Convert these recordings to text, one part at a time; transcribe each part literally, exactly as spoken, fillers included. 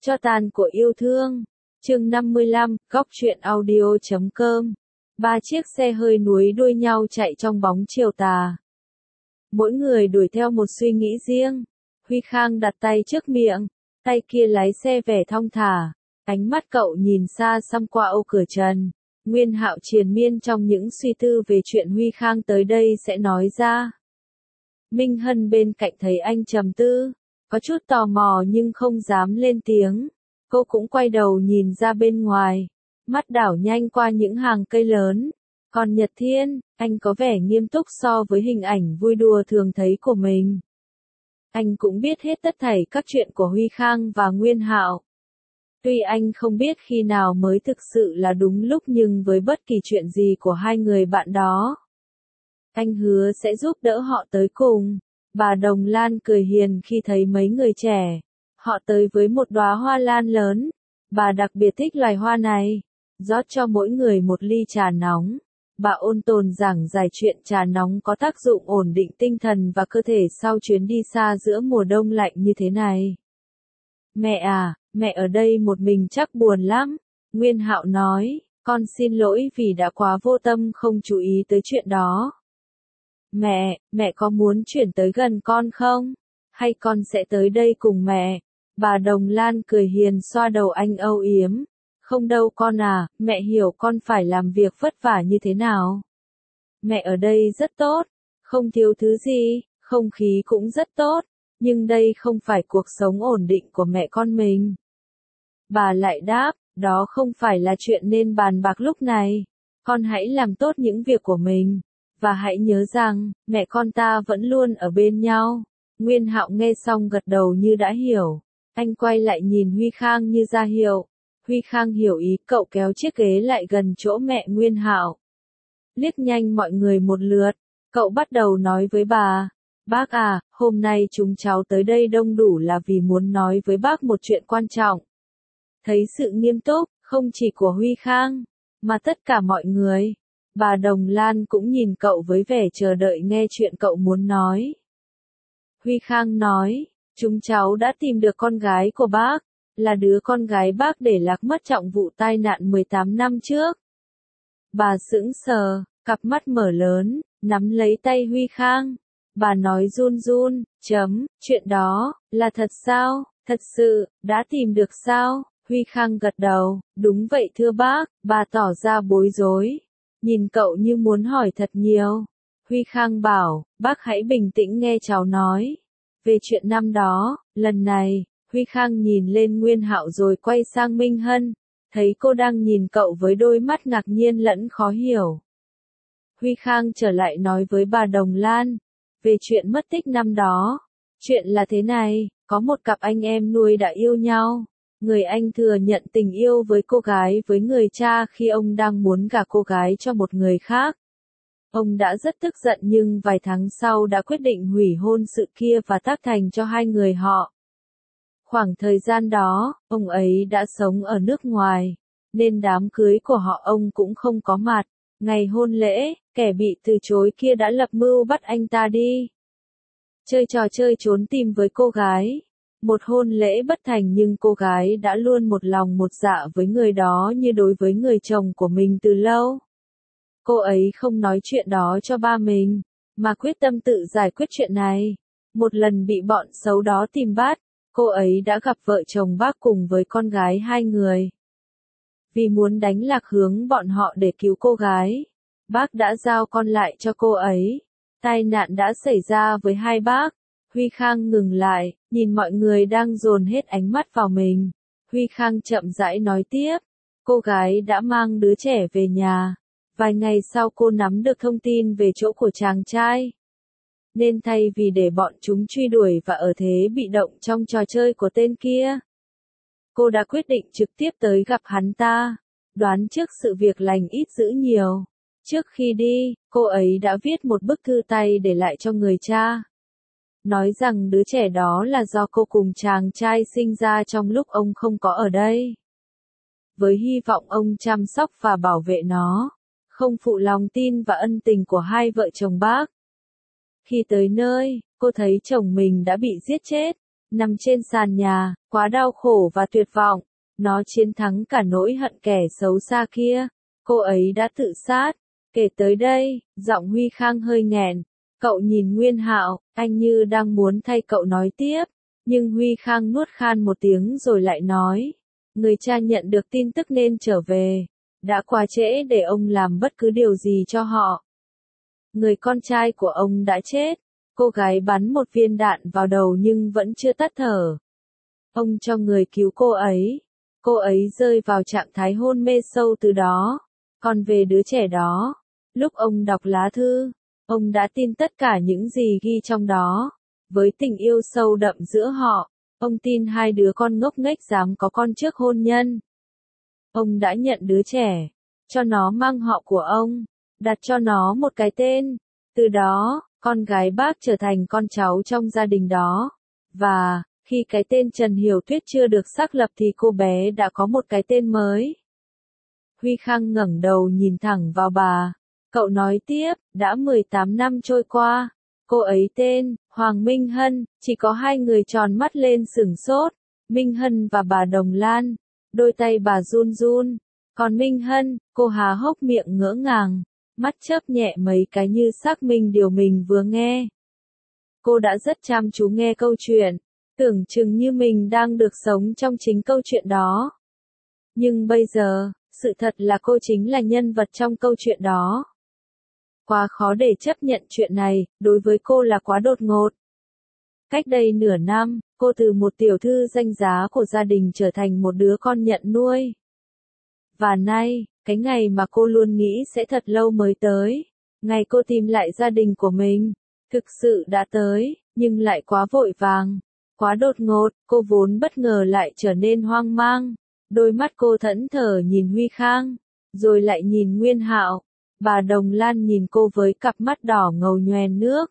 Cho tàn của yêu thương. Chương năm mươi lăm, góc truyện audio chấm com. Ba chiếc xe hơi núi đuôi nhau chạy trong bóng chiều tà. Mỗi người đuổi theo một suy nghĩ riêng. Huy Khang đặt tay trước miệng, tay kia lái xe vẻ thong thả. Ánh mắt cậu nhìn xa xăm qua ô cửa trần. Nguyên Hạo triền miên trong những suy tư về chuyện Huy Khang tới đây sẽ nói ra. Minh Hân bên cạnh thấy anh trầm tư, có chút tò mò nhưng không dám lên tiếng. Cô cũng quay đầu nhìn ra bên ngoài, mắt đảo nhanh qua những hàng cây lớn. Còn Nhật Thiên, anh có vẻ nghiêm túc so với hình ảnh vui đùa thường thấy của mình. Anh cũng biết hết tất thảy các chuyện của Huy Khang và Nguyên Hạo. Tuy anh không biết khi nào mới thực sự là đúng lúc nhưng với bất kỳ chuyện gì của hai người bạn đó, anh hứa sẽ giúp đỡ họ tới cùng. Bà Đồng Lan cười hiền khi thấy mấy người trẻ. Họ tới với một đóa hoa lan lớn. Bà đặc biệt thích loài hoa này. Rót cho mỗi người một ly trà nóng. Bà ôn tồn giảng giải chuyện trà nóng có tác dụng ổn định tinh thần và cơ thể sau chuyến đi xa giữa mùa đông lạnh như thế này. Mẹ à, mẹ ở đây một mình chắc buồn lắm. Nguyên Hạo nói, con xin lỗi vì đã quá vô tâm không chú ý tới chuyện đó. Mẹ, mẹ có muốn chuyển tới gần con không? Hay con sẽ tới đây cùng mẹ? Bà Đồng Lan cười hiền xoa đầu anh âu yếm. Không đâu con à, mẹ hiểu con phải làm việc vất vả như thế nào. Mẹ ở đây rất tốt, không thiếu thứ gì, không khí cũng rất tốt, nhưng đây không phải cuộc sống ổn định của mẹ con mình. Bà lại đáp, đó không phải là chuyện nên bàn bạc lúc này. Con hãy làm tốt những việc của mình. Và hãy nhớ rằng, mẹ con ta vẫn luôn ở bên nhau. Nguyên Hạo nghe xong gật đầu như đã hiểu. Anh quay lại nhìn Huy Khang như ra hiệu. Huy Khang hiểu ý, cậu kéo chiếc ghế lại gần chỗ mẹ Nguyên Hạo. Liếc nhanh mọi người một lượt, cậu bắt đầu nói với bà. Bác à, hôm nay chúng cháu tới đây đông đủ là vì muốn nói với bác một chuyện quan trọng. Thấy sự nghiêm túc, không chỉ của Huy Khang, mà tất cả mọi người. Bà Đồng Lan cũng nhìn cậu với vẻ chờ đợi nghe chuyện cậu muốn nói. Huy Khang nói, chúng cháu đã tìm được con gái của bác, là đứa con gái bác để lạc mất trong vụ tai nạn mười tám năm trước. Bà sững sờ, cặp mắt mở lớn, nắm lấy tay Huy Khang. Bà nói run run, chấm, chuyện đó, là thật sao, thật sự, đã tìm được sao? Huy Khang gật đầu, đúng vậy thưa bác, bà tỏ ra bối rối. Nhìn cậu như muốn hỏi thật nhiều. Huy Khang bảo, bác hãy bình tĩnh nghe cháu nói. Về chuyện năm đó, lần này, Huy Khang nhìn lên Nguyên Hạo rồi quay sang Minh Hân. Thấy cô đang nhìn cậu với đôi mắt ngạc nhiên lẫn khó hiểu. Huy Khang trở lại nói với bà Đồng Lan. Về chuyện mất tích năm đó. Chuyện là thế này, có một cặp anh em nuôi đã yêu nhau. Người anh thừa nhận tình yêu với cô gái với người cha khi ông đang muốn gả cô gái cho một người khác. Ông đã rất tức giận nhưng vài tháng sau đã quyết định hủy hôn sự kia và tác thành cho hai người họ. Khoảng thời gian đó, ông ấy đã sống ở nước ngoài, nên đám cưới của họ ông cũng không có mặt. Ngày hôn lễ, kẻ bị từ chối kia đã lập mưu bắt anh ta đi chơi trò chơi trốn tìm với cô gái. Một hôn lễ bất thành nhưng cô gái đã luôn một lòng một dạ với người đó như đối với người chồng của mình từ lâu. Cô ấy không nói chuyện đó cho ba mình, mà quyết tâm tự giải quyết chuyện này. Một lần bị bọn xấu đó tìm bắt, cô ấy đã gặp vợ chồng bác cùng với con gái hai người. Vì muốn đánh lạc hướng bọn họ để cứu cô gái, bác đã giao con lại cho cô ấy. Tai nạn đã xảy ra với hai bác. Huy Khang ngừng lại, nhìn mọi người đang dồn hết ánh mắt vào mình. Huy Khang chậm rãi nói tiếp. Cô gái đã mang đứa trẻ về nhà. Vài ngày sau cô nắm được thông tin về chỗ của chàng trai. Nên thay vì để bọn chúng truy đuổi và ở thế bị động trong trò chơi của tên kia, cô đã quyết định trực tiếp tới gặp hắn ta. Đoán trước sự việc lành ít dữ nhiều. Trước khi đi, cô ấy đã viết một bức thư tay để lại cho người cha. Nói rằng đứa trẻ đó là do cô cùng chàng trai sinh ra trong lúc ông không có ở đây. Với hy vọng ông chăm sóc và bảo vệ nó, không phụ lòng tin và ân tình của hai vợ chồng bác. Khi tới nơi, cô thấy chồng mình đã bị giết chết, Nằm trên sàn nhà, quá đau khổ và tuyệt vọng. Nó chiến thắng cả nỗi hận kẻ xấu xa kia. Cô ấy đã tự sát. Kể tới đây, giọng Huy Khang hơi nghẹn. Cậu nhìn Nguyên Hạo, anh như đang muốn thay cậu nói tiếp. Nhưng Huy Khang nuốt khan một tiếng rồi lại nói. Người cha nhận được tin tức nên trở về. Đã quá trễ để ông làm bất cứ điều gì cho họ. Người con trai của ông đã chết. Cô gái bắn một viên đạn vào đầu nhưng vẫn chưa tắt thở. Ông cho người cứu cô ấy. Cô ấy rơi vào trạng thái hôn mê sâu từ đó. Còn về đứa trẻ đó, lúc ông đọc lá thư, ông đã tin tất cả những gì ghi trong đó. Với tình yêu sâu đậm giữa họ, ông tin hai đứa con ngốc nghếch dám có con trước hôn nhân. Ông đã nhận đứa trẻ, cho nó mang họ của ông, đặt cho nó một cái tên. Từ đó, con gái bác trở thành con cháu trong gia đình đó. Và, khi cái tên Trần Hiểu Tuyết chưa được xác lập thì cô bé đã có một cái tên mới. Huy Khang ngẩng đầu nhìn thẳng vào bà. Cậu nói tiếp, đã mười tám năm trôi qua. Cô ấy tên, Hoàng Minh Hân, chỉ có hai người tròn mắt lên sửng sốt. Minh Hân và bà Đồng Lan. Đôi tay bà run run. Còn Minh Hân, cô há hốc miệng ngỡ ngàng. Mắt chớp nhẹ mấy cái như xác minh điều mình vừa nghe. Cô đã rất chăm chú nghe câu chuyện. Tưởng chừng như mình đang được sống trong chính câu chuyện đó. Nhưng bây giờ, sự thật là cô chính là nhân vật trong câu chuyện đó. Quá khó để chấp nhận chuyện này, đối với cô là quá đột ngột. Cách đây nửa năm, cô từ một tiểu thư danh giá của gia đình trở thành một đứa con nhận nuôi. Và nay, cái ngày mà cô luôn nghĩ sẽ thật lâu mới tới, ngày cô tìm lại gia đình của mình, thực sự đã tới, nhưng lại quá vội vàng, quá đột ngột, cô vốn bất ngờ lại trở nên hoang mang. Đôi mắt cô thẫn thờ nhìn Huy Khang, rồi lại nhìn Nguyên Hạo. Bà Đồng Lan nhìn cô với cặp mắt đỏ ngầu nhoèn nước.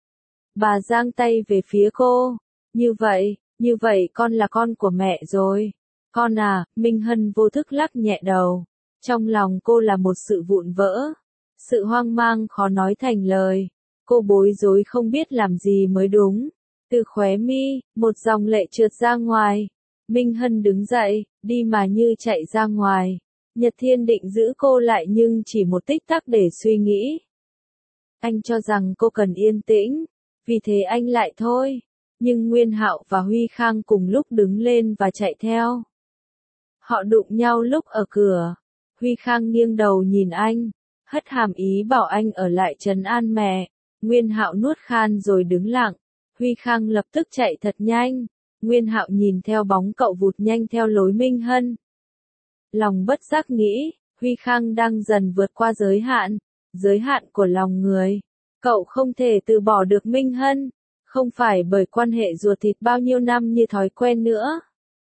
Bà giang tay về phía cô. Như vậy, như vậy con là con của mẹ rồi. Con à, Minh Hân vô thức lắc nhẹ đầu. Trong lòng cô là một sự vụn vỡ. Sự hoang mang khó nói thành lời. Cô bối rối không biết làm gì mới đúng. Từ khóe mi, một dòng lệ trượt ra ngoài. Minh Hân đứng dậy, đi mà như chạy ra ngoài. Nhật Thiên định giữ cô lại nhưng chỉ một tích tắc để suy nghĩ. Anh cho rằng cô cần yên tĩnh, vì thế anh lại thôi. Nhưng Nguyên Hạo và Huy Khang cùng lúc đứng lên và chạy theo. Họ đụng nhau lúc ở cửa. Huy Khang nghiêng đầu nhìn anh, hất hàm ý bảo anh ở lại trấn an mẹ. Nguyên Hạo nuốt khan rồi đứng lặng. Huy Khang lập tức chạy thật nhanh. Nguyên Hạo nhìn theo bóng cậu vụt nhanh theo lối Minh Hân. Lòng bất giác nghĩ, Huy Khang đang dần vượt qua giới hạn, giới hạn của lòng người. Cậu không thể từ bỏ được Minh Hân, không phải bởi quan hệ ruột thịt bao nhiêu năm như thói quen nữa.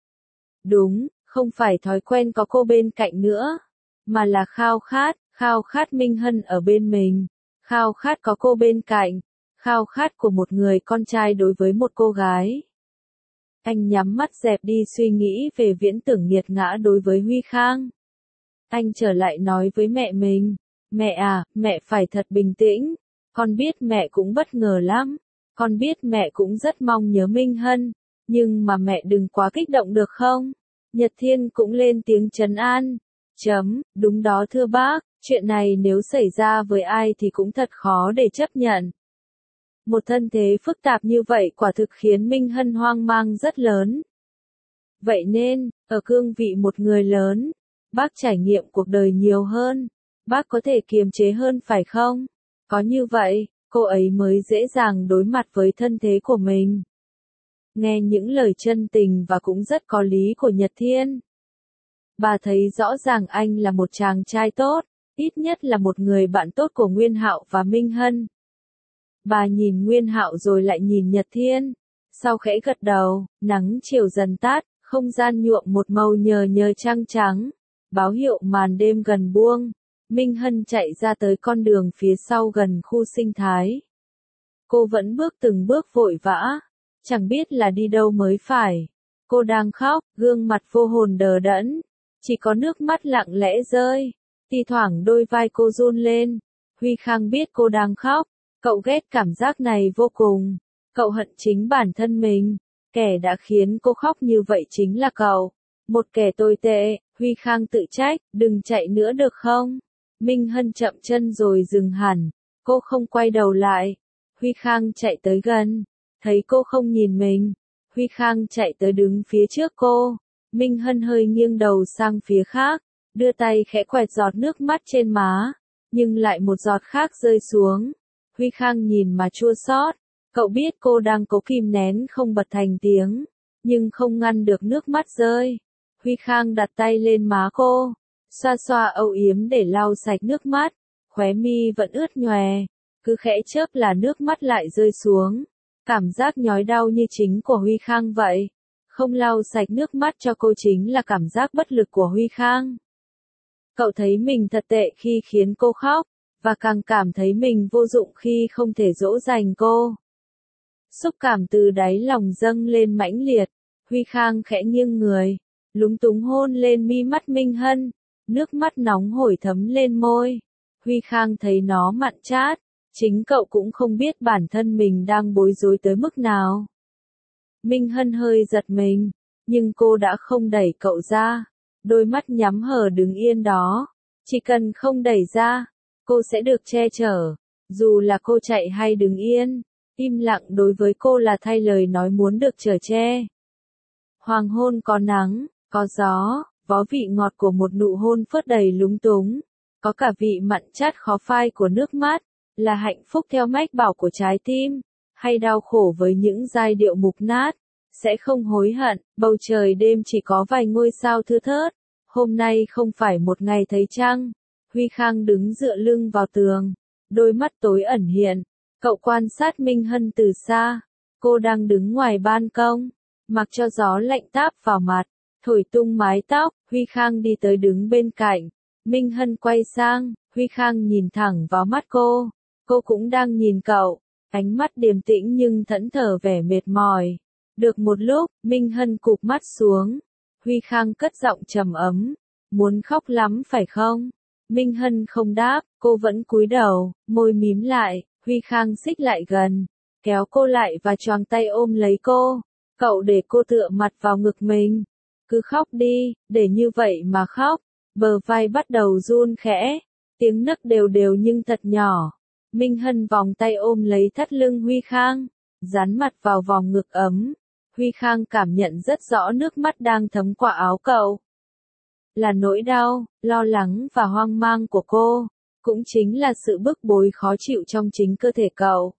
Đúng, không phải thói quen có cô bên cạnh nữa, mà là khao khát, khao khát Minh Hân ở bên mình, khao khát có cô bên cạnh, khao khát của một người con trai đối với một cô gái. Anh nhắm mắt dẹp đi suy nghĩ về viễn tưởng nghiệt ngã đối với Huy Khang. Anh trở lại nói với mẹ mình, mẹ à, mẹ phải thật bình tĩnh, con biết mẹ cũng bất ngờ lắm, con biết mẹ cũng rất mong nhớ Minh Hân, nhưng mà mẹ đừng quá kích động được không? Nhật Thiên cũng lên tiếng trấn an, chấm, đúng đó thưa bác, chuyện này nếu xảy ra với ai thì cũng thật khó để chấp nhận. Một thân thế phức tạp như vậy quả thực khiến Minh Hân hoang mang rất lớn. Vậy nên, ở cương vị một người lớn, bác trải nghiệm cuộc đời nhiều hơn, bác có thể kiềm chế hơn phải không? Có như vậy, cô ấy mới dễ dàng đối mặt với thân thế của mình. Nghe những lời chân tình và cũng rất có lý của Nhật Thiên. Bà thấy rõ ràng anh là một chàng trai tốt, ít nhất là một người bạn tốt của Nguyên Hạo và Minh Hân. Bà nhìn Nguyên Hạo rồi lại nhìn Nhật Thiên. Sau khẽ gật đầu, nắng chiều dần tát, không gian nhuộm một màu nhờ nhờ trăng trắng. Báo hiệu màn đêm gần buông. Minh Hân chạy ra tới con đường phía sau gần khu sinh thái. Cô vẫn bước từng bước vội vã, chẳng biết là đi đâu mới phải. Cô đang khóc, gương mặt vô hồn đờ đẫn, chỉ có nước mắt lặng lẽ rơi. Thi thoảng đôi vai cô run lên. Huy Khang biết cô đang khóc. Cậu ghét cảm giác này vô cùng. Cậu hận chính bản thân mình. Kẻ đã khiến cô khóc như vậy chính là cậu. Một kẻ tồi tệ, Huy Khang tự trách, đừng chạy nữa được không? Minh Hân chậm chân rồi dừng hẳn, cô không quay đầu lại. Huy Khang chạy tới gần, thấy cô không nhìn mình. Huy Khang chạy tới đứng phía trước cô. Minh Hân hơi nghiêng đầu sang phía khác, đưa tay khẽ quẹt giọt nước mắt trên má, nhưng lại một giọt khác rơi xuống. Huy Khang nhìn mà chua xót, cậu biết cô đang cố kìm nén không bật thành tiếng, nhưng không ngăn được nước mắt rơi. Huy Khang đặt tay lên má cô, xoa xoa âu yếm để lau sạch nước mắt, khóe mi vẫn ướt nhòe, cứ khẽ chớp là nước mắt lại rơi xuống. Cảm giác nhói đau như chính của Huy Khang vậy. Không lau sạch nước mắt cho cô chính là cảm giác bất lực của Huy Khang. Cậu thấy mình thật tệ khi khiến cô khóc, và càng cảm thấy mình vô dụng khi không thể dỗ dành cô. Xúc cảm từ đáy lòng dâng lên mãnh liệt, Huy Khang khẽ nghiêng người, lúng túng hôn lên mi mắt Minh Hân, nước mắt nóng hổi thấm lên môi. Huy Khang thấy nó mặn chát, chính cậu cũng không biết bản thân mình đang bối rối tới mức nào. Minh Hân hơi giật mình, nhưng cô đã không đẩy cậu ra, đôi mắt nhắm hờ đứng yên đó. Chỉ cần không đẩy ra, cô sẽ được che chở, dù là cô chạy hay đứng yên. Im lặng đối với cô là thay lời nói muốn được chở che. Hoàng hôn có nắng, có gió, có vị ngọt của một nụ hôn phớt đầy lúng túng, có cả vị mặn chát khó phai của nước mắt, là hạnh phúc theo mách bảo của trái tim, hay đau khổ với những giai điệu mục nát, sẽ không hối hận. Bầu trời đêm chỉ có vài ngôi sao thưa thớt, hôm nay không phải một ngày thấy trăng. Huy Khang đứng dựa lưng vào tường, đôi mắt tối ẩn hiện. Cậu quan sát Minh Hân từ xa, cô đang đứng ngoài ban công, mặc cho gió lạnh táp vào mặt, thổi tung mái tóc. Huy Khang đi tới đứng bên cạnh, Minh Hân quay sang, Huy Khang nhìn thẳng vào mắt cô, cô cũng đang nhìn cậu, ánh mắt điềm tĩnh nhưng thẫn thờ vẻ mệt mỏi. Được một lúc, Minh Hân cụp mắt xuống, Huy Khang cất giọng trầm ấm, muốn khóc lắm phải không? Minh Hân không đáp, cô vẫn cúi đầu, môi mím lại. Huy Khang xích lại gần, kéo cô lại và choàng tay ôm lấy cô. Cậu để cô tựa mặt vào ngực mình. Cứ khóc đi, để như vậy mà khóc. Bờ vai bắt đầu run khẽ, tiếng nấc đều đều nhưng thật nhỏ. Minh Hân vòng tay ôm lấy thắt lưng Huy Khang, dán mặt vào vòng ngực ấm. Huy Khang cảm nhận rất rõ nước mắt đang thấm qua áo cậu. Là nỗi đau, lo lắng và hoang mang của cô. Cũng chính là sự bức bối khó chịu trong chính cơ thể cậu.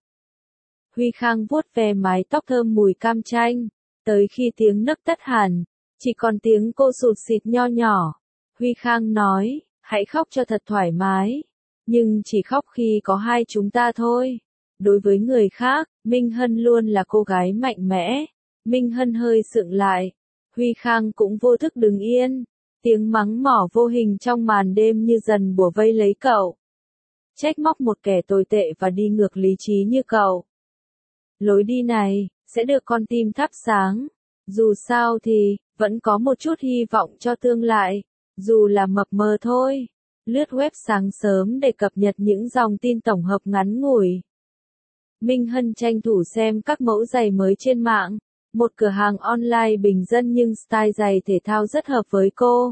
Huy Khang vuốt ve mái tóc thơm mùi cam chanh, tới khi tiếng nấc tắt hẳn, chỉ còn tiếng cô sụt sịt nho nhỏ. Huy Khang nói, hãy khóc cho thật thoải mái, nhưng chỉ khóc khi có hai chúng ta thôi. Đối với người khác, Minh Hân luôn là cô gái mạnh mẽ. Minh Hân hơi sượng lại, Huy Khang cũng vô thức đứng yên. Tiếng mắng mỏ vô hình trong màn đêm như dần bủa vây lấy cậu. Trách móc một kẻ tồi tệ và đi ngược lý trí như cậu. Lối đi này, sẽ được con tim thắp sáng. Dù sao thì, vẫn có một chút hy vọng cho tương lai. Dù là mập mờ thôi. Lướt web sáng sớm để cập nhật những dòng tin tổng hợp ngắn ngủi. Minh Hân tranh thủ xem các mẫu giày mới trên mạng. Một cửa hàng online bình dân nhưng style giày thể thao rất hợp với cô.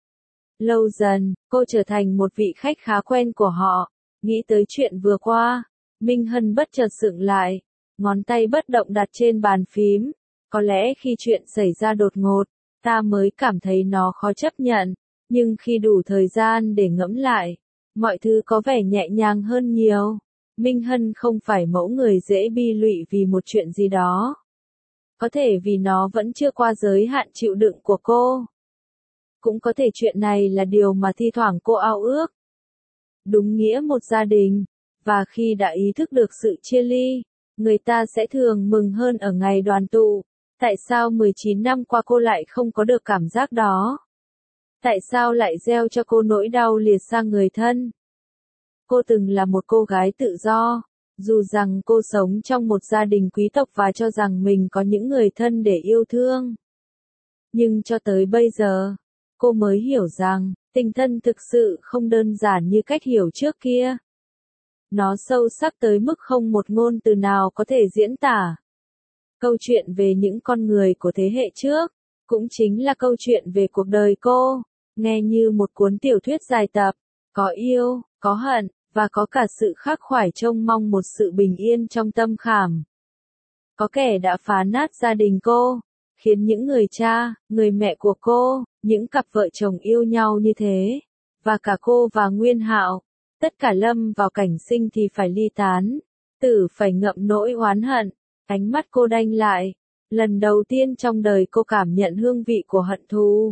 Lâu dần, cô trở thành một vị khách khá quen của họ. Nghĩ tới chuyện vừa qua, Minh Hân bất chợt sững lại, ngón tay bất động đặt trên bàn phím. Có lẽ khi chuyện xảy ra đột ngột, ta mới cảm thấy nó khó chấp nhận, nhưng khi đủ thời gian để ngẫm lại, mọi thứ có vẻ nhẹ nhàng hơn nhiều. Minh Hân không phải mẫu người dễ bi lụy vì một chuyện gì đó. Có thể vì nó vẫn chưa qua giới hạn chịu đựng của cô. Cũng có thể chuyện này là điều mà thi thoảng cô ao ước. Đúng nghĩa một gia đình, và khi đã ý thức được sự chia ly, người ta sẽ thường mừng hơn ở ngày đoàn tụ. Tại sao mười chín năm qua cô lại không có được cảm giác đó? Tại sao lại gieo cho cô nỗi đau liệt sang người thân? Cô từng là một cô gái tự do. Dù rằng cô sống trong một gia đình quý tộc và cho rằng mình có những người thân để yêu thương. Nhưng cho tới bây giờ, cô mới hiểu rằng, tình thân thực sự không đơn giản như cách hiểu trước kia. Nó sâu sắc tới mức không một ngôn từ nào có thể diễn tả. câu chuyện về những con người của thế hệ trước, cũng chính là câu chuyện về cuộc đời cô, nghe như một cuốn tiểu thuyết dài tập, có yêu, có hận, và có cả sự khắc khoải trông mong một sự bình yên trong tâm khảm. Có kẻ đã phá nát gia đình cô, khiến những người cha, người mẹ của cô, những cặp vợ chồng yêu nhau như thế, và cả cô và Nguyên Hạo, tất cả lâm vào cảnh sinh thì phải ly tán, tử phải ngậm nỗi oán hận. Ánh mắt cô đanh lại, lần đầu tiên trong đời cô cảm nhận hương vị của hận thù.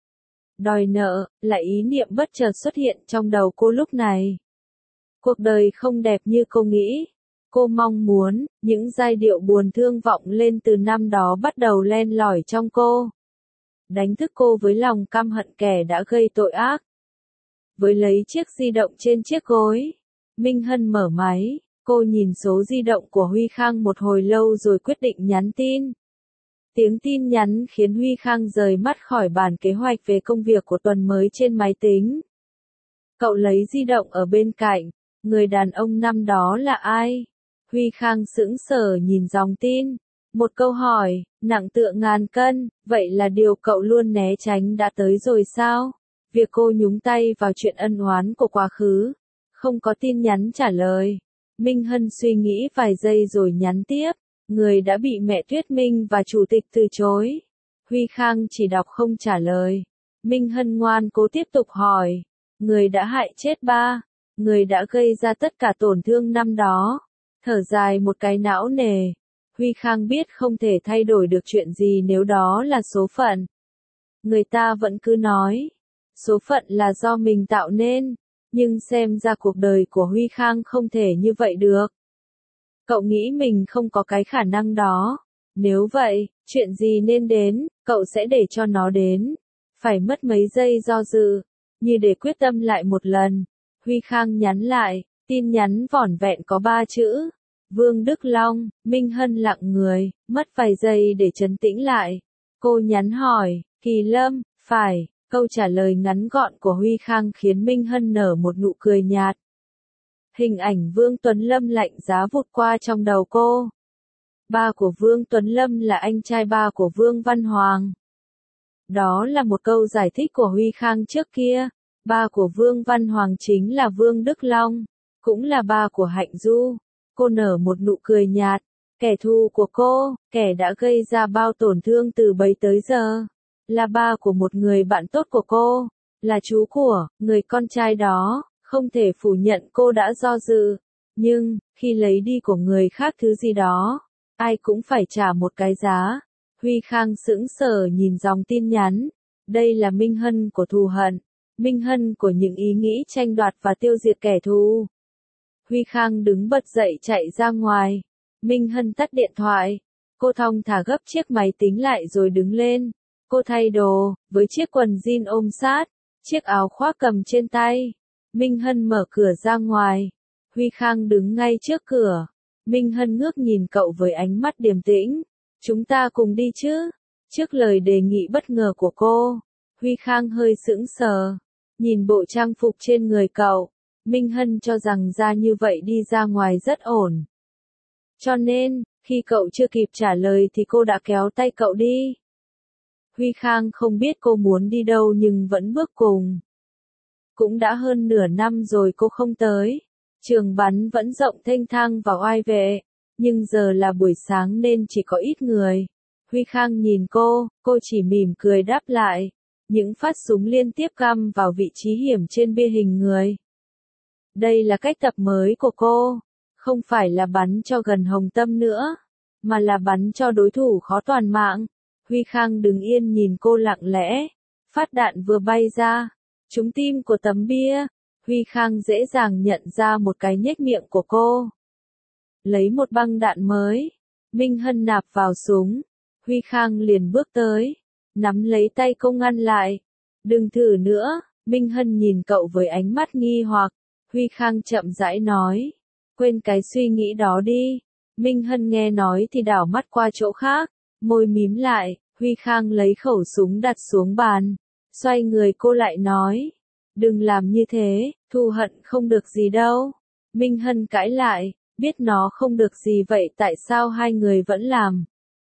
Đòi nợ, là ý niệm bất chợt xuất hiện trong đầu cô lúc này. Cuộc đời không đẹp như cô nghĩ. Cô mong muốn, những giai điệu buồn thương vọng lên từ năm đó bắt đầu len lỏi trong cô. Đánh thức cô với lòng căm hận kẻ đã gây tội ác. Với lấy chiếc di động trên chiếc gối, Minh Hân mở máy, cô nhìn số di động của Huy Khang một hồi lâu rồi quyết định nhắn tin. Tiếng tin nhắn khiến Huy Khang rời mắt khỏi bàn kế hoạch về công việc của tuần mới trên máy tính. Cậu lấy di động ở bên cạnh, người đàn ông năm đó là ai? Huy Khang sững sờ nhìn dòng tin. Một câu hỏi, nặng tựa ngàn cân, vậy là điều cậu luôn né tránh đã tới rồi sao? Việc cô nhúng tay vào chuyện ân oán của quá khứ. Không có tin nhắn trả lời. Minh Hân suy nghĩ vài giây rồi nhắn tiếp. Người đã bị mẹ Tuyết Minh và chủ tịch từ chối. Huy Khang chỉ đọc không trả lời. Minh Hân ngoan cố tiếp tục hỏi. Người đã hại chết ba. Người đã gây ra tất cả tổn thương năm đó. Thở dài một cái não nề. Huy Khang biết không thể thay đổi được chuyện gì nếu đó là số phận. Người ta vẫn cứ nói. Số phận là do mình tạo nên. Nhưng xem ra cuộc đời của Huy Khang không thể như vậy được. Cậu nghĩ mình không có cái khả năng đó. Nếu vậy, chuyện gì nên đến, cậu sẽ để cho nó đến. Phải mất mấy giây do dự, như để quyết tâm lại một lần. Huy Khang nhắn lại, tin nhắn vỏn vẹn có ba chữ. Vương Đức Long. Minh Hân lặng người, mất vài giây để trấn tĩnh lại. Cô nhắn hỏi, Kỳ Lâm, phải. Câu trả lời ngắn gọn của Huy Khang khiến Minh Hân nở một nụ cười nhạt. Hình ảnh Vương Tuấn Lâm lạnh giá vụt qua trong đầu cô. Ba của Vương Tuấn Lâm là anh trai ba của Vương Văn Hoàng. Đó là một câu giải thích của Huy Khang trước kia. Ba của Vương Văn Hoàng chính là Vương Đức Long, cũng là ba của Hạnh Du. Cô nở một nụ cười nhạt. Kẻ thù của cô, kẻ đã gây ra bao tổn thương từ bấy tới giờ, là ba của một người bạn tốt của cô, là chú của người con trai đó. Không thể phủ nhận cô đã do dự, nhưng, khi lấy đi của người khác thứ gì đó, ai cũng phải trả một cái giá. Huy Khang sững sờ nhìn dòng tin nhắn. Đây là Minh Hân của thù hận, Minh Hân của những ý nghĩ tranh đoạt và tiêu diệt kẻ thù. Huy Khang đứng bật dậy chạy ra ngoài. Minh Hân tắt điện thoại. Cô thong thả gấp chiếc máy tính lại rồi đứng lên. Cô thay đồ, với chiếc quần jean ôm sát, chiếc áo khoác cầm trên tay. Minh Hân mở cửa ra ngoài. Huy Khang đứng ngay trước cửa. Minh Hân ngước nhìn cậu với ánh mắt điềm tĩnh. Chúng ta cùng đi chứ? Trước lời đề nghị bất ngờ của cô, Huy Khang hơi sững sờ. Nhìn bộ trang phục trên người cậu, Minh Hân cho rằng ra như vậy đi ra ngoài rất ổn. Cho nên, khi cậu chưa kịp trả lời thì cô đã kéo tay cậu đi. Huy Khang không biết cô muốn đi đâu nhưng vẫn bước cùng. Cũng đã hơn nửa năm rồi cô không tới. Trường bắn vẫn rộng thênh thang và oai vệ, nhưng giờ là buổi sáng nên chỉ có ít người. Huy Khang nhìn cô, cô chỉ mỉm cười đáp lại. Những phát súng liên tiếp găm vào vị trí hiểm trên bia hình người. Đây là cách tập mới của cô. Không phải là bắn cho gần hồng tâm nữa, mà là bắn cho đối thủ khó toàn mạng. Huy Khang đứng yên nhìn cô lặng lẽ. Phát đạn vừa bay ra, trúng tim của tấm bia. Huy Khang dễ dàng nhận ra một cái nhếch miệng của cô. Lấy một băng đạn mới. Minh Hân nạp vào súng. Huy Khang liền bước tới, nắm lấy tay cô ngăn lại. Đừng thử nữa. Minh Hân nhìn cậu với ánh mắt nghi hoặc. Huy Khang chậm rãi nói. Quên cái suy nghĩ đó đi. Minh Hân nghe nói thì đảo mắt qua chỗ khác. Môi mím lại. Huy Khang lấy khẩu súng đặt xuống bàn. Xoay người cô lại nói. Đừng làm như thế, thù hận không được gì đâu. Minh Hân cãi lại. Biết nó không được gì vậy tại sao hai người vẫn làm?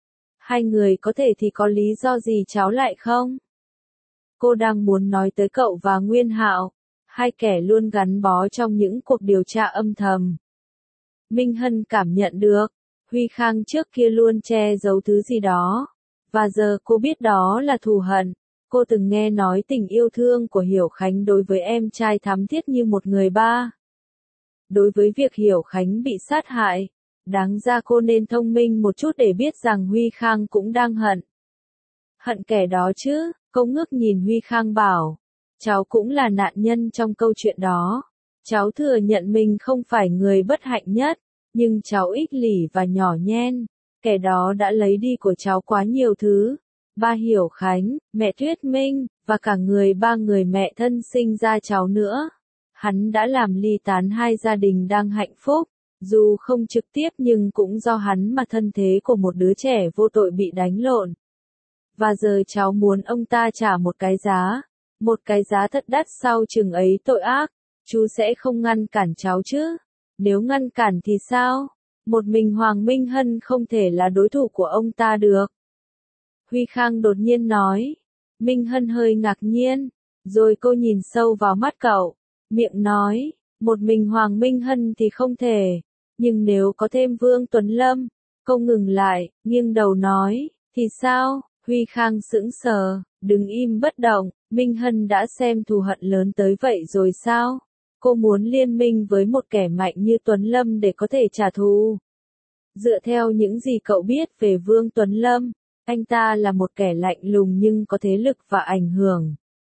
Hai người có thể thì có lý do gì cháu lại không? Cô đang muốn nói tới cậu và Nguyên Hạo, hai kẻ luôn gắn bó trong những cuộc điều tra âm thầm. Minh Hân cảm nhận được, Huy Khang trước kia luôn che giấu thứ gì đó, và giờ cô biết đó là thù hận. Cô từng nghe nói tình yêu thương của Hiểu Khánh đối với em trai thắm thiết như một người ba. Đối với việc Hiểu Khánh bị sát hại, đáng ra cô nên thông minh một chút để biết rằng Huy Khang cũng đang hận. Hận kẻ đó chứ, cô ngước nhìn Huy Khang bảo, cháu cũng là nạn nhân trong câu chuyện đó. Cháu thừa nhận mình không phải người bất hạnh nhất, nhưng cháu ích kỷ và nhỏ nhen. Kẻ đó đã lấy đi của cháu quá nhiều thứ. Ba Hiểu Khánh, mẹ Tuyết Minh, và cả người ba người mẹ thân sinh ra cháu nữa. Hắn đã làm ly tán hai gia đình đang hạnh phúc, dù không trực tiếp nhưng cũng do hắn mà thân thế của một đứa trẻ vô tội bị đánh lộn. Và giờ cháu muốn ông ta trả một cái giá, một cái giá thật đắt sau chừng ấy tội ác. Chú sẽ không ngăn cản cháu chứ? Nếu ngăn cản thì sao? Một mình Hoàng Minh Hân không thể là đối thủ của ông ta được. Huy Khang đột nhiên nói. Minh Hân hơi ngạc nhiên, rồi cô nhìn sâu vào mắt cậu, miệng nói, một mình Hoàng Minh Hân thì không thể, nhưng nếu có thêm Vương Tuấn Lâm. Cô ngừng lại, nghiêng đầu nói, thì sao? Huy Khang sững sờ, đứng im bất động. Minh Hân đã xem thù hận lớn tới vậy rồi sao? Cô muốn liên minh với một kẻ mạnh như Tuấn Lâm để có thể trả thù. Dựa theo những gì cậu biết về Vương Tuấn Lâm, anh ta là một kẻ lạnh lùng nhưng có thế lực và ảnh hưởng.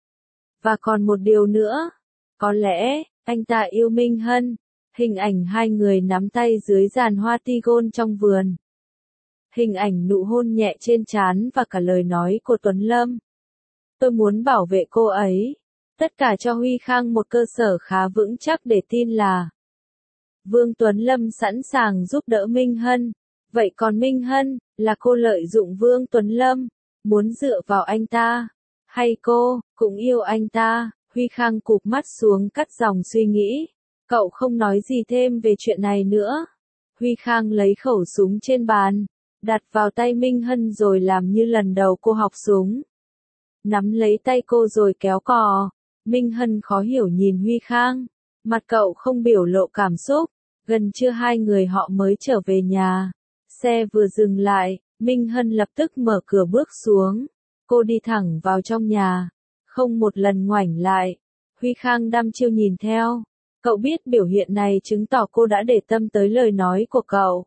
Và còn một điều nữa, có lẽ, anh ta yêu Minh Hân. Hình ảnh hai người nắm tay dưới giàn hoa tigon trong vườn. Hình ảnh nụ hôn nhẹ trên trán và cả lời nói của Tuấn Lâm. Tôi muốn bảo vệ cô ấy. Tất cả cho Huy Khang một cơ sở khá vững chắc để tin là Vương Tuấn Lâm sẵn sàng giúp đỡ Minh Hân. Vậy còn Minh Hân, là cô lợi dụng Vương Tuấn Lâm, muốn dựa vào anh ta, hay cô, cũng yêu anh ta? Huy Khang cụp mắt xuống cắt dòng suy nghĩ. Cậu không nói gì thêm về chuyện này nữa. Huy Khang lấy khẩu súng trên bàn, đặt vào tay Minh Hân rồi làm như lần đầu cô học súng. Nắm lấy tay cô rồi kéo cò. Minh Hân khó hiểu nhìn Huy Khang. Mặt cậu không biểu lộ cảm xúc. Gần trưa hai người họ mới trở về nhà. Xe vừa dừng lại, Minh Hân lập tức mở cửa bước xuống. Cô đi thẳng vào trong nhà, không một lần ngoảnh lại. Huy Khang đăm chiêu nhìn theo. Cậu biết biểu hiện này chứng tỏ cô đã để tâm tới lời nói của cậu.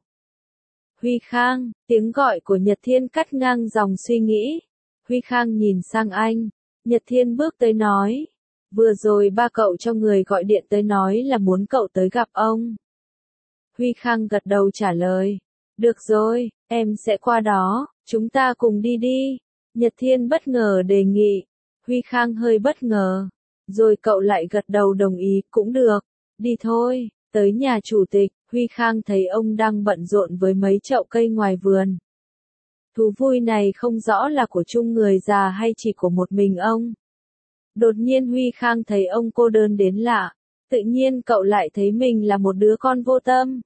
Huy Khang, tiếng gọi của Nhật Thiên cắt ngang dòng suy nghĩ. Huy Khang nhìn sang anh. Nhật Thiên bước tới nói. Vừa rồi ba cậu cho người gọi điện tới nói là muốn cậu tới gặp ông. Huy Khang gật đầu trả lời. Được rồi, em sẽ qua đó, chúng ta cùng đi đi. Nhật Thiên bất ngờ đề nghị. Huy Khang hơi bất ngờ. Rồi cậu lại gật đầu đồng ý, cũng được. Đi thôi. Tới nhà chủ tịch, Huy Khang thấy ông đang bận rộn với mấy chậu cây ngoài vườn. Thú vui này không rõ là của chung người già hay chỉ của một mình ông. Đột nhiên Huy Khang thấy ông cô đơn đến lạ. Tự nhiên cậu lại thấy mình là một đứa con vô tâm.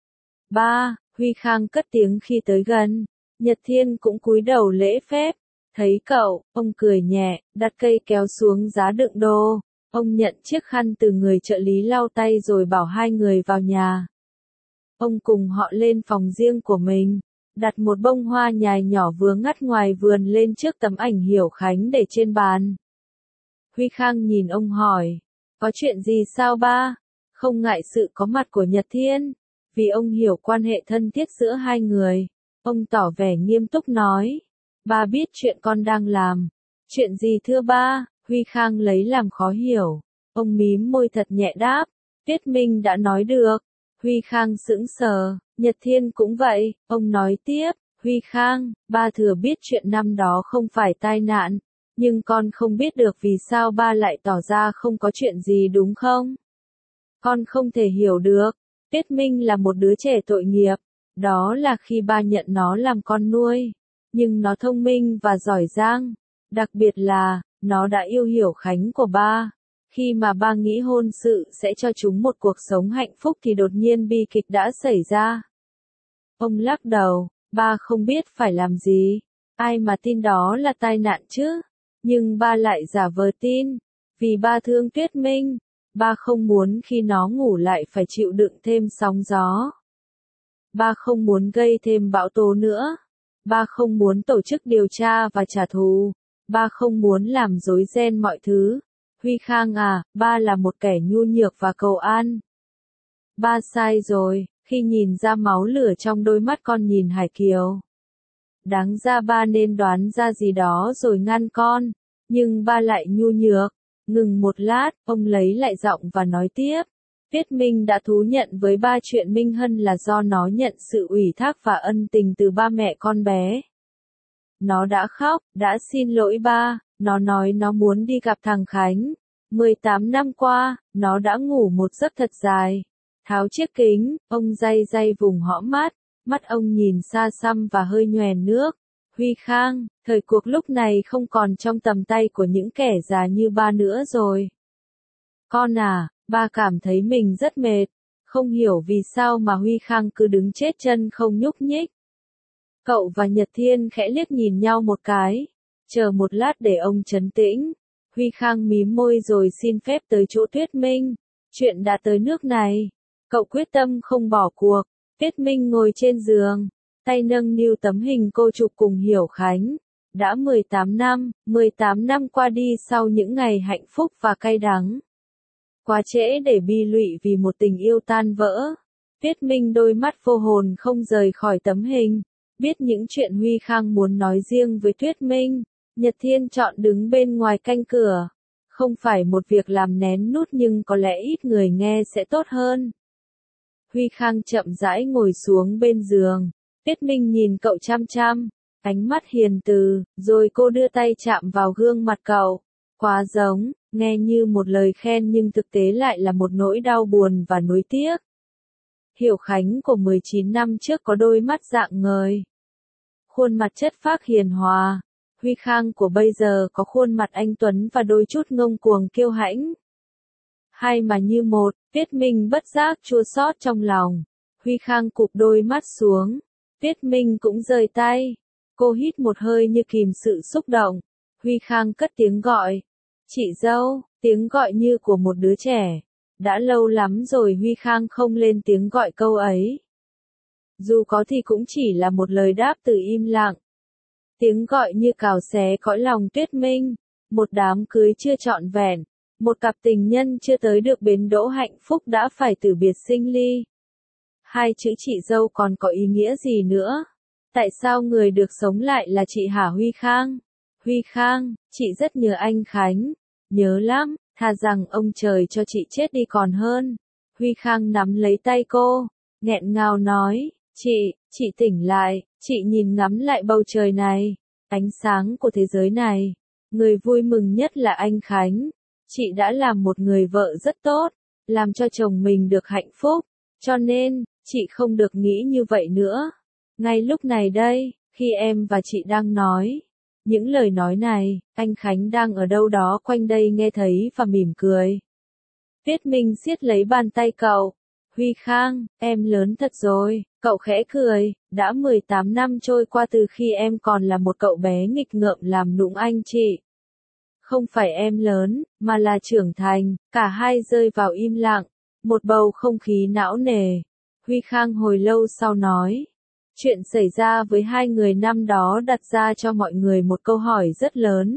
Ba, Huy Khang cất tiếng khi tới gần. Nhật Thiên cũng cúi đầu lễ phép. Thấy cậu, ông cười nhẹ, đặt cây kéo xuống giá đựng đồ. Ông nhận chiếc khăn từ người trợ lý lau tay rồi bảo hai người vào nhà. Ông cùng họ lên phòng riêng của mình, đặt một bông hoa nhài nhỏ vừa ngắt ngoài vườn lên trước tấm ảnh Hiểu Khánh để trên bàn. Huy Khang nhìn ông hỏi, có chuyện gì sao ba? Không ngại sự có mặt của Nhật Thiên, vì ông hiểu quan hệ thân thiết giữa hai người. Ông tỏ vẻ nghiêm túc nói, ba biết chuyện con đang làm. Chuyện gì thưa ba? Huy Khang lấy làm khó hiểu. Ông mím môi thật nhẹ đáp, Tuyết Minh đã nói được. Huy Khang sững sờ, Nhật Thiên cũng vậy. Ông nói tiếp, Huy Khang, ba thừa biết chuyện năm đó không phải tai nạn, nhưng con không biết được vì sao ba lại tỏ ra không có chuyện gì đúng không? Con không thể hiểu được. Tuyết Minh là một đứa trẻ tội nghiệp. Đó là khi ba nhận nó làm con nuôi. Nhưng nó thông minh và giỏi giang. Đặc biệt là, nó đã yêu Hiểu Khánh của ba. Khi mà ba nghĩ hôn sự sẽ cho chúng một cuộc sống hạnh phúc thì đột nhiên bi kịch đã xảy ra. Ông lắc đầu, Ba không biết phải làm gì. Ai mà tin đó là tai nạn chứ? Nhưng ba lại giả vờ tin. Vì ba thương Tuyết Minh. Ba không muốn khi nó ngủ lại phải chịu đựng thêm sóng gió. Ba không muốn gây thêm bão tố nữa. Ba không muốn tổ chức điều tra và trả thù. Ba không muốn làm rối ren mọi thứ. Huy Khang à, ba là một kẻ nhu nhược và cầu an. Ba sai rồi, khi nhìn ra máu lửa trong đôi mắt con nhìn Hải Kiều. Đáng ra ba nên đoán ra gì đó rồi ngăn con, nhưng ba lại nhu nhược. Ngừng một lát, ông lấy lại giọng và nói tiếp. Tuyết Minh đã thú nhận với ba chuyện Minh Hân là do nó nhận sự ủy thác và ân tình từ ba mẹ con bé. Nó đã khóc, đã xin lỗi ba, nó nói nó muốn đi gặp thằng Khánh. mười tám năm qua, nó đã ngủ một giấc thật dài. Tháo chiếc kính, ông day day vùng hõm mắt, mắt ông nhìn xa xăm và hơi nhoèn nước. Huy Khang, thời cuộc lúc này không còn trong tầm tay của những kẻ già như ba nữa rồi. Con à, ba cảm thấy mình rất mệt, không hiểu vì sao mà Huy Khang cứ đứng chết chân không nhúc nhích. Cậu và Nhật Thiên khẽ liếc nhìn nhau một cái, chờ một lát để ông trấn tĩnh. Huy Khang mím môi rồi xin phép tới chỗ Tuyết Minh. Chuyện đã tới nước này, cậu quyết tâm không bỏ cuộc. Tuyết Minh ngồi trên giường, tay nâng niu tấm hình cô chụp cùng Hiểu Khánh. Đã mười tám năm, mười tám năm qua đi sau những ngày hạnh phúc và cay đắng. Quá trễ để bi lụy vì một tình yêu tan vỡ. Tuyết Minh đôi mắt vô hồn không rời khỏi tấm hình. Biết những chuyện Huy Khang muốn nói riêng với Tuyết Minh, Nhật Thiên chọn đứng bên ngoài canh cửa. Không phải một việc làm nén nút nhưng có lẽ ít người nghe sẽ tốt hơn. Huy Khang chậm rãi ngồi xuống bên giường. Tuyết Minh nhìn cậu chăm chăm, ánh mắt hiền từ, rồi cô đưa tay chạm vào gương mặt cậu. Quá giống, nghe như một lời khen nhưng thực tế lại là một nỗi đau buồn và nuối tiếc. Hiểu Khánh của mười chín năm trước có đôi mắt rạng ngời. Khuôn mặt chất phác hiền hòa. Huy Khang của bây giờ có khuôn mặt anh tuấn và đôi chút ngông cuồng kiêu hãnh. Hai mà như một, Tuyết Minh bất giác chua xót trong lòng. Huy Khang cụp đôi mắt xuống. Tuyết Minh cũng rời tay. Cô hít một hơi như kìm sự xúc động. Huy Khang cất tiếng gọi. Chị dâu, tiếng gọi như của một đứa trẻ. Đã lâu lắm rồi Huy Khang không lên tiếng gọi câu ấy. Dù có thì cũng chỉ là một lời đáp từ im lặng. Tiếng gọi như cào xé cõi lòng Tuyết Minh. Một đám cưới chưa trọn vẹn. Một cặp tình nhân chưa tới được bến đỗ hạnh phúc đã phải từ biệt sinh ly. Hai chữ chị dâu còn có ý nghĩa gì nữa? Tại sao người được sống lại là chị hả Huy Khang? Huy Khang, chị rất nhớ anh Khánh. Nhớ lắm, thà rằng ông trời cho chị chết đi còn hơn. Huy Khang nắm lấy tay cô, nghẹn ngào nói, chị, chị tỉnh lại, chị nhìn ngắm lại bầu trời này, ánh sáng của thế giới này. Người vui mừng nhất là anh Khánh. Chị đã làm một người vợ rất tốt, làm cho chồng mình được hạnh phúc. Cho nên, chị không được nghĩ như vậy nữa. Ngay lúc này đây, khi em và chị đang nói những lời nói này, anh Khánh đang ở đâu đó quanh đây nghe thấy và mỉm cười. Tuyết Minh siết lấy bàn tay cậu. Huy Khang, em lớn thật rồi, cậu khẽ cười, đã mười tám năm trôi qua từ khi em còn là một cậu bé nghịch ngợm làm nũng anh chị. Không phải em lớn, mà là trưởng thành, cả hai rơi vào im lặng, một bầu không khí não nề. Huy Khang hồi lâu sau nói. Chuyện xảy ra với hai người năm đó đặt ra cho mọi người một câu hỏi rất lớn.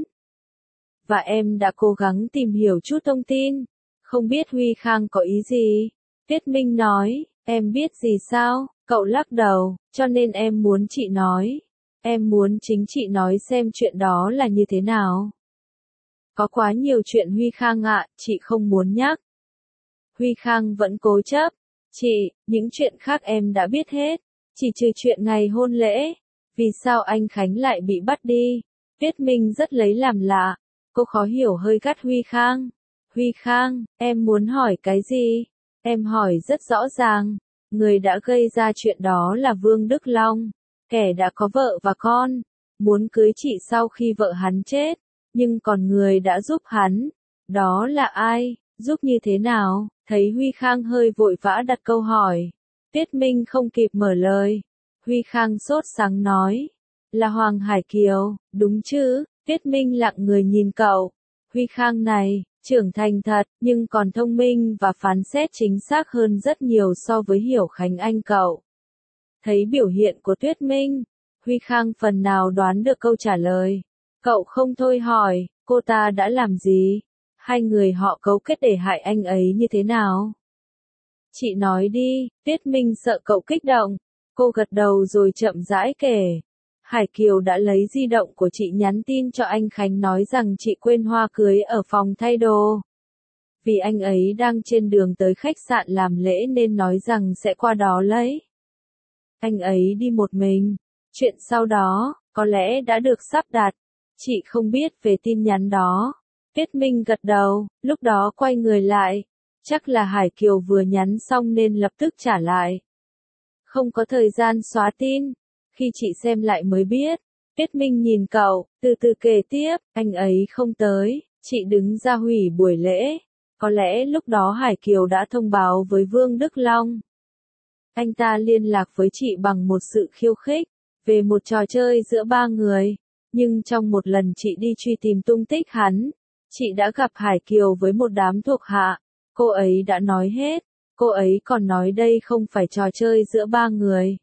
Và em đã cố gắng tìm hiểu chút thông tin. Không biết Huy Khang có ý gì? Tuyết Minh nói, em biết gì sao? Cậu lắc đầu, cho nên em muốn chị nói. Em muốn chính chị nói xem chuyện đó là như thế nào. Có quá nhiều chuyện Huy Khang ạ, chị không muốn nhắc. Huy Khang vẫn cố chấp. Chị, những chuyện khác em đã biết hết. Chỉ trừ chuyện ngày hôn lễ. Vì sao anh Khánh lại bị bắt đi? Tuyết Minh rất lấy làm lạ. Cô khó hiểu hơi gắt Huy Khang. Huy Khang, em muốn hỏi cái gì? Em hỏi rất rõ ràng. Người đã gây ra chuyện đó là Vương Đức Long. Kẻ đã có vợ và con. Muốn cưới chị sau khi vợ hắn chết. Nhưng còn người đã giúp hắn. Đó là ai? Giúp như thế nào? Thấy Huy Khang hơi vội vã đặt câu hỏi. Tuyết Minh không kịp mở lời. Huy Khang sốt sắng nói. Là Hoàng Hải Kiều, đúng chứ? Tuyết Minh lặng người nhìn cậu. Huy Khang này, trưởng thành thật, nhưng còn thông minh và phán xét chính xác hơn rất nhiều so với Hiểu Khánh Anh cậu. Thấy biểu hiện của Tuyết Minh, Huy Khang phần nào đoán được câu trả lời. Cậu không thôi hỏi, cô ta đã làm gì? Hai người họ cấu kết để hại anh ấy như thế nào? Chị nói đi, Tuyết Minh sợ cậu kích động. Cô gật đầu rồi chậm rãi kể. Hải Kiều đã lấy di động của chị nhắn tin cho anh Khánh nói rằng chị quên hoa cưới ở phòng thay đồ. Vì anh ấy đang trên đường tới khách sạn làm lễ nên nói rằng sẽ qua đó lấy. Anh ấy đi một mình. Chuyện sau đó, có lẽ đã được sắp đặt. Chị không biết về tin nhắn đó. Tuyết Minh gật đầu, lúc đó quay người lại. Chắc là Hải Kiều vừa nhắn xong nên lập tức trả lại. Không có thời gian xóa tin. Khi chị xem lại mới biết. Tuyết Minh nhìn cậu, từ từ kể tiếp, anh ấy không tới, chị đứng ra hủy buổi lễ. Có lẽ lúc đó Hải Kiều đã thông báo với Vương Đức Long. Anh ta liên lạc với chị bằng một sự khiêu khích, về một trò chơi giữa ba người. Nhưng trong một lần chị đi truy tìm tung tích hắn, chị đã gặp Hải Kiều với một đám thuộc hạ. Cô ấy đã nói hết, cô ấy còn nói đây không phải trò chơi giữa ba người.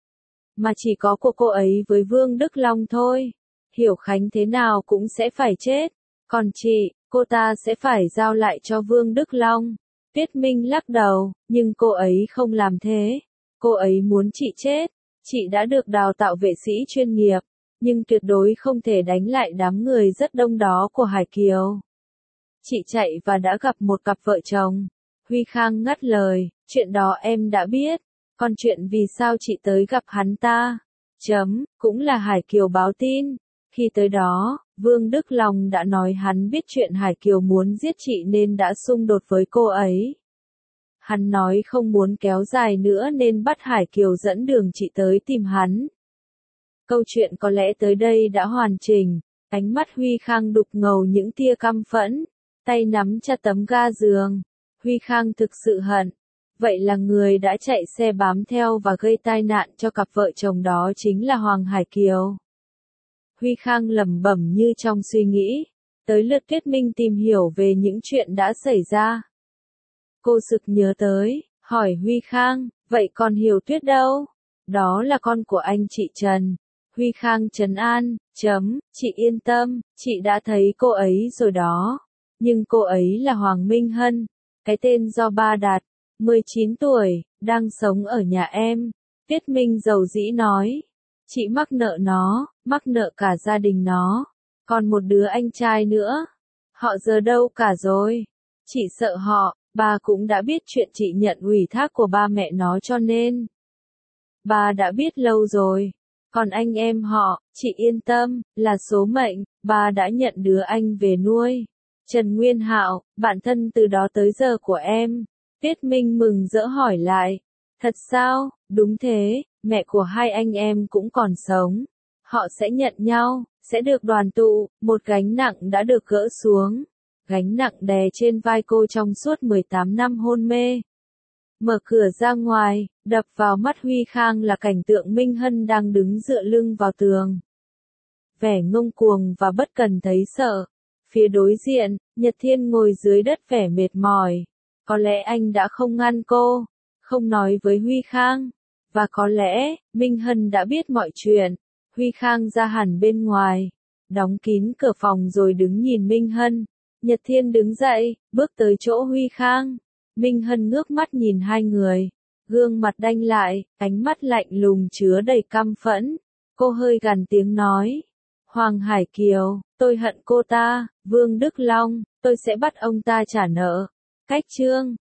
Mà chỉ có của cô ấy với Vương Đức Long thôi. Hiểu Khánh thế nào cũng sẽ phải chết. Còn chị, cô ta sẽ phải giao lại cho Vương Đức Long. Tuyết Minh lắc đầu, nhưng cô ấy không làm thế. Cô ấy muốn chị chết. Chị đã được đào tạo vệ sĩ chuyên nghiệp, nhưng tuyệt đối không thể đánh lại đám người rất đông đó của Hải Kiều. Chị chạy và đã gặp một cặp vợ chồng. Huy Khang ngắt lời, chuyện đó em đã biết. Còn chuyện vì sao chị tới gặp hắn ta? Chấm, cũng là Hải Kiều báo tin. Khi tới đó, Vương Đức Long đã nói hắn biết chuyện Hải Kiều muốn giết chị nên đã xung đột với cô ấy. Hắn nói không muốn kéo dài nữa nên bắt Hải Kiều dẫn đường chị tới tìm hắn. Câu chuyện có lẽ tới đây đã hoàn chỉnh. Ánh mắt Huy Khang đục ngầu những tia căm phẫn, tay nắm chặt tấm ga giường. Huy Khang thực sự hận. Vậy là người đã chạy xe bám theo và gây tai nạn cho cặp vợ chồng đó chính là Hoàng Hải Kiều. Huy Khang lẩm bẩm như trong suy nghĩ. Tới lượt Tuyết Minh tìm hiểu về những chuyện đã xảy ra. Cô sực nhớ tới, hỏi Huy Khang, vậy còn Hiểu Tuyết đâu? Đó là con của anh chị Trần. Huy Khang trấn an, chấm, chị yên tâm, chị đã thấy cô ấy rồi đó. Nhưng cô ấy là Hoàng Minh Hân, cái tên do ba đặt. mười chín tuổi, đang sống ở nhà em. Tuyết Minh dầu dĩ nói. Chị mắc nợ nó, mắc nợ cả gia đình nó. Còn một đứa anh trai nữa. Họ giờ đâu cả rồi? Chị sợ họ, ba cũng đã biết chuyện chị nhận ủy thác của ba mẹ nó cho nên. Ba đã biết lâu rồi. Còn anh em họ, chị yên tâm, là số mệnh, ba đã nhận đứa anh về nuôi. Trần Nguyên Hạo, bạn thân từ đó tới giờ của em. Tuyết Minh mừng rỡ hỏi lại. Thật sao? Đúng thế, mẹ của hai anh em cũng còn sống. Họ sẽ nhận nhau, sẽ được đoàn tụ, một gánh nặng đã được gỡ xuống. Gánh nặng đè trên vai cô trong suốt mười tám năm hôn mê. Mở cửa ra ngoài, đập vào mắt Huy Khang là cảnh tượng Minh Hân đang đứng dựa lưng vào tường. Vẻ ngông cuồng và bất cần thấy sợ. Phía đối diện, Nhật Thiên ngồi dưới đất vẻ mệt mỏi. Có lẽ anh đã không ngăn cô, không nói với Huy Khang. Và có lẽ, Minh Hân đã biết mọi chuyện. Huy Khang ra hẳn bên ngoài, đóng kín cửa phòng rồi đứng nhìn Minh Hân. Nhật Thiên đứng dậy, bước tới chỗ Huy Khang. Minh Hân ngước mắt nhìn hai người. Gương mặt đanh lại, ánh mắt lạnh lùng chứa đầy căm phẫn. Cô hơi gằn tiếng nói. Hoàng Hải Kiều, tôi hận cô ta. Vương Đức Long, tôi sẽ bắt ông ta trả nợ. Cách chương